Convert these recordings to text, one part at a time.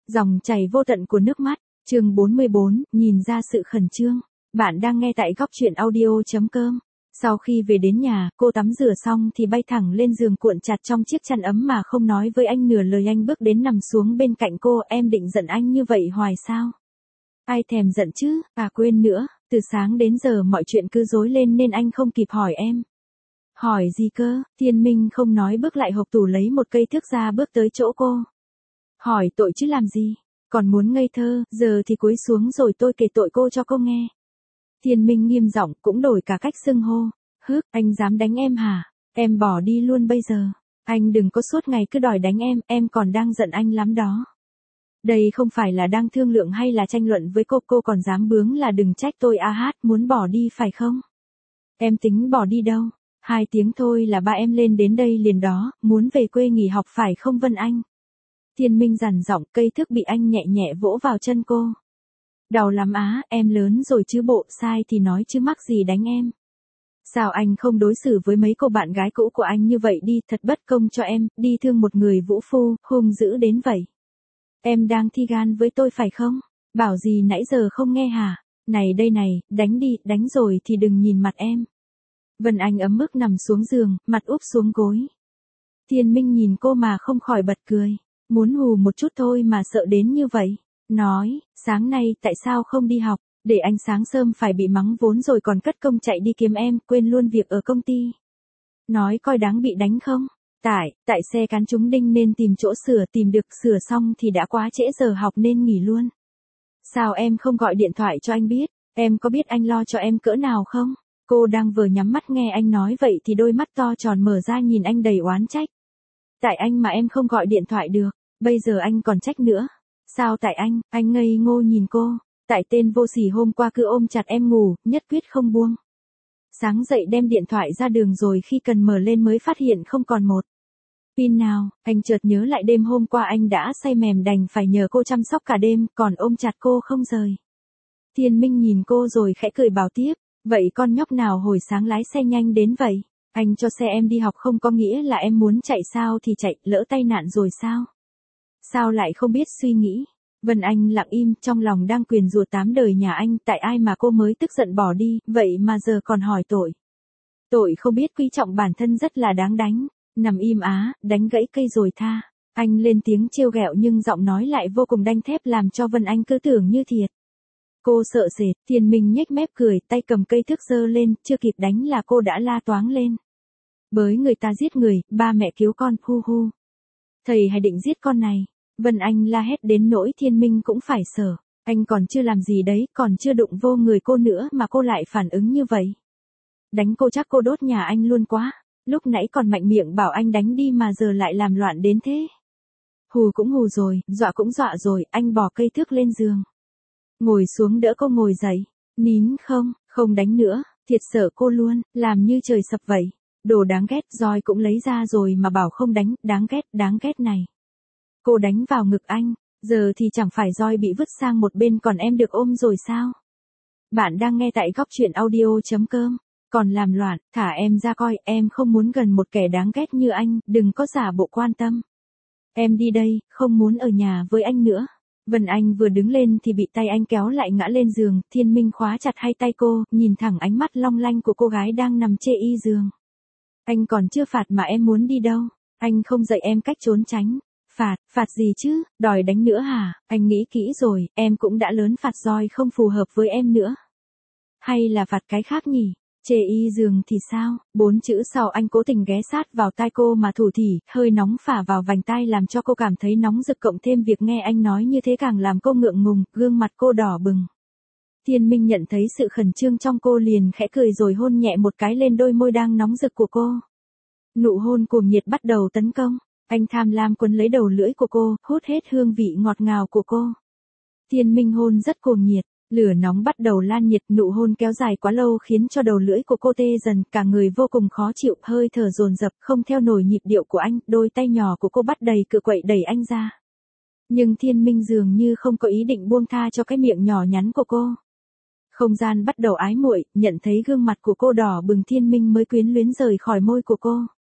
Dòng chảy vô tận của nước mắt, chương 44, nhìn ra sự khẩn trương. Bạn đang nghe tại góc truyện audio.com. Sau khi về đến nhà, cô tắm rửa xong thì bay thẳng lên giường cuộn chặt trong chiếc chăn ấm mà không nói với anh nửa lời. Anh bước đến nằm xuống bên cạnh cô. Em định giận anh như vậy hoài sao? Ai thèm giận chứ, quên nữa, từ sáng đến giờ mọi chuyện cứ rối lên nên anh không kịp hỏi em. Hỏi gì cơ? Thiên Minh không nói bước lại hộp tủ lấy một cây thước ra bước tới chỗ cô. Hỏi tội chứ làm gì, còn muốn ngây thơ, giờ thì cúi xuống rồi tôi kể tội cô cho cô nghe. Thiên Minh nghiêm giọng cũng đổi cả cách xưng hô. Anh dám đánh em hả? Em bỏ đi luôn bây giờ. Anh đừng có suốt ngày cứ đòi đánh em còn đang giận anh lắm đó. Đây không phải là đang thương lượng hay là tranh luận với cô còn dám bướng là đừng trách tôi muốn bỏ đi phải không? Em tính bỏ đi đâu? 2 tiếng thôi là ba em lên đến đây liền đó, muốn về quê nghỉ học phải không Vân Anh? Thiên Minh dằn giọng, cây thước bị anh nhẹ nhẹ vỗ vào chân cô. Đau lắm em lớn rồi chứ bộ, sai thì nói chứ mắc gì đánh em. Sao anh không đối xử với mấy cô bạn gái cũ của anh như vậy đi, thật bất công cho em, đi thương một người vũ phu, hung dữ đến vậy. Em đang thi gan với tôi phải không? Bảo gì nãy giờ không nghe hả? Này đây này, đánh đi, đánh rồi thì đừng nhìn mặt em. Vân Anh ấm ức nằm xuống giường, mặt úp xuống gối. Thiên Minh nhìn cô mà không khỏi bật cười. Muốn hù một chút thôi mà sợ đến như vậy. Nói, sáng nay tại sao không đi học, để anh sáng sớm phải bị mắng vốn rồi còn cất công chạy đi kiếm em, quên luôn việc ở công ty. Nói coi đáng bị đánh không? Tại xe cán trúng đinh nên tìm chỗ sửa, tìm được sửa xong thì đã quá trễ giờ học nên nghỉ luôn. Sao em không gọi điện thoại cho anh biết, em có biết anh lo cho em cỡ nào không? Cô đang vừa nhắm mắt nghe anh nói vậy thì đôi mắt to tròn mở ra nhìn anh đầy oán trách. Tại anh mà em không gọi điện thoại được, bây giờ anh còn trách nữa. Sao tại anh ngây ngô nhìn cô. Tại tên vô sỉ hôm qua cứ ôm chặt em ngủ, nhất quyết không buông. Sáng dậy đem điện thoại ra đường rồi khi cần mở lên mới phát hiện không còn một pin nào. Anh chợt nhớ lại đêm hôm qua anh đã say mềm đành phải nhờ cô chăm sóc cả đêm, còn ôm chặt cô không rời. Thiên Minh nhìn cô rồi khẽ cười bảo tiếp, vậy con nhóc nào hồi sáng lái xe nhanh đến vậy? Anh cho xe em đi học không có nghĩa là em muốn chạy sao thì chạy, lỡ tai nạn rồi sao? Sao lại không biết suy nghĩ? Vân Anh lặng im, trong lòng đang nguyền rủa 8 đời nhà anh, tại ai mà cô mới tức giận bỏ đi, vậy mà giờ còn hỏi tội. Tội không biết quý trọng bản thân rất là đáng đánh. Nằm im đánh gãy cây rồi tha. Anh lên tiếng trêu ghẹo nhưng giọng nói lại vô cùng đanh thép làm cho Vân Anh cứ tưởng như thiệt. Cô sợ sệt, Thiên Minh nhếch mép cười, tay cầm cây thước giơ lên, chưa kịp đánh là cô đã la toáng lên. Bới người ta giết người, ba mẹ cứu con, hu hu. Thầy hay định giết con này. Vân Anh la hét đến nỗi Thiên Minh cũng phải sợ. Anh còn chưa làm gì đấy, còn chưa đụng vô người cô nữa mà cô lại phản ứng như vậy. Đánh cô chắc cô đốt nhà anh luôn quá. Lúc nãy còn mạnh miệng bảo anh đánh đi mà giờ lại làm loạn đến thế. Hù cũng hù rồi, dọa cũng dọa rồi, anh bỏ cây thước lên giường. Ngồi xuống đỡ cô ngồi dậy. Nín không đánh nữa, thiệt sợ cô luôn, làm như trời sập vậy. Đồ đáng ghét, roi cũng lấy ra rồi mà bảo không đánh, đáng ghét này. Cô đánh vào ngực anh, giờ thì chẳng phải roi bị vứt sang một bên còn em được ôm rồi sao? Bạn đang nghe tại góc truyện audio.com. Còn làm loạn, thả em ra coi, em không muốn gần một kẻ đáng ghét như anh, đừng có giả bộ quan tâm. Em đi đây, không muốn ở nhà với anh nữa. Vân Anh vừa đứng lên thì bị tay anh kéo lại ngã lên giường, Thiên Minh khóa chặt hai tay cô, nhìn thẳng ánh mắt long lanh của cô gái đang nằm chê y giường. Anh còn chưa phạt mà em muốn đi đâu? Anh không dạy em cách trốn tránh. Phạt gì chứ, đòi đánh nữa hả? Anh nghĩ kỹ rồi, em cũng đã lớn, phạt roi không phù hợp với em nữa. Hay là phạt cái khác nhỉ? Chê y giường thì sao? 4 chữ sau anh cố tình ghé sát vào tai cô mà thủ thỉ, hơi nóng phả vào vành tai làm cho cô cảm thấy nóng rực, cộng thêm việc nghe anh nói như thế càng làm cô ngượng ngùng, gương mặt cô đỏ bừng. Thiên Minh nhận thấy sự khẩn trương trong cô liền khẽ cười rồi hôn nhẹ một cái lên đôi môi đang nóng rực của cô. Nụ hôn cuồng nhiệt bắt đầu tấn công. Anh tham lam quấn lấy đầu lưỡi của cô, hút hết hương vị ngọt ngào của cô. Thiên Minh hôn rất cuồng nhiệt, lửa nóng bắt đầu lan nhiệt, nụ hôn kéo dài quá lâu khiến cho đầu lưỡi của cô tê dần, cả người vô cùng khó chịu, hơi thở dồn dập, không theo nổi nhịp điệu của anh, đôi tay nhỏ của cô bắt đầy cựa quậy đẩy anh ra. Nhưng Thiên Minh dường như không có ý định buông tha cho cái miệng nhỏ nhắn của cô. Không gian bắt đầu ái muội, nhận thấy gương mặt của cô đỏ bừng Thiên Minh mới quyến luyến rời khỏi môi của cô.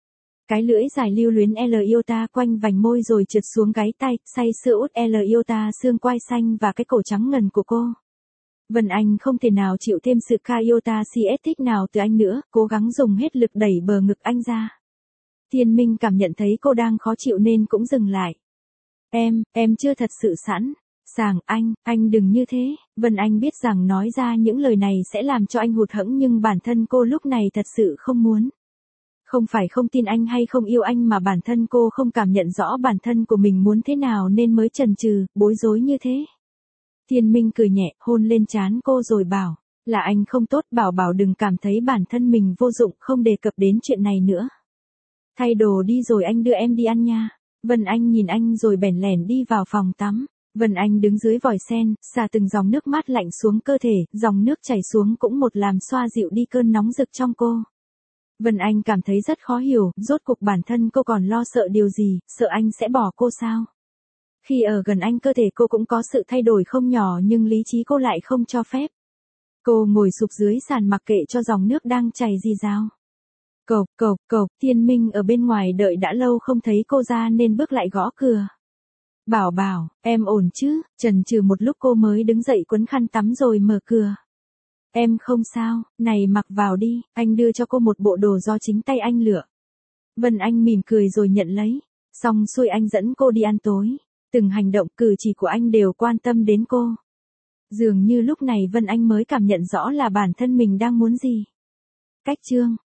Cái lưỡi dài lưu luyến L iota quanh vành môi rồi trượt xuống gáy tay, say sưa út L iota xương quai xanh và cái cổ trắng ngần của cô. Vân Anh không thể nào chịu thêm sự K iota CS thích nào từ anh nữa, cố gắng dùng hết lực đẩy bờ ngực anh ra. Thiên Minh cảm nhận thấy cô đang khó chịu nên cũng dừng lại. Em chưa thật sự sẵn. Sàng, anh đừng như thế. Vân Anh biết rằng nói ra những lời này sẽ làm cho anh hụt hẫng nhưng bản thân cô lúc này thật sự không muốn. Không phải không tin anh hay không yêu anh mà bản thân cô không cảm nhận rõ bản thân của mình muốn thế nào nên mới chần chừ, bối rối như thế. Thiên Minh cười nhẹ, hôn lên trán cô rồi bảo, là anh không tốt, bảo đừng cảm thấy bản thân mình vô dụng, không đề cập đến chuyện này nữa. Thay đồ đi rồi anh đưa em đi ăn nha. Vân Anh nhìn anh rồi bèn lẻn đi vào phòng tắm. Vân Anh đứng dưới vòi sen, xả từng dòng nước mát lạnh xuống cơ thể, dòng nước chảy xuống cũng một làm xoa dịu đi cơn nóng rực trong cô. Vân Anh cảm thấy rất khó hiểu, rốt cuộc bản thân cô còn lo sợ điều gì, sợ anh sẽ bỏ cô sao? Khi ở gần anh cơ thể cô cũng có sự thay đổi không nhỏ nhưng lý trí cô lại không cho phép. Cô ngồi sụp dưới sàn mặc kệ cho dòng nước đang chảy rì rào. Cộc, Thiên Minh ở bên ngoài đợi đã lâu không thấy cô ra nên bước lại gõ cửa. Bảo, em ổn chứ? Chần chừ một lúc cô mới đứng dậy quấn khăn tắm rồi mở cửa. Em không sao, này mặc vào đi, anh đưa cho cô một bộ đồ do chính tay anh lựa. Vân Anh mỉm cười rồi nhận lấy, xong xuôi anh dẫn cô đi ăn tối. Từng hành động cử chỉ của anh đều quan tâm đến cô. Dường như lúc này Vân Anh mới cảm nhận rõ là bản thân mình đang muốn gì. Cách chương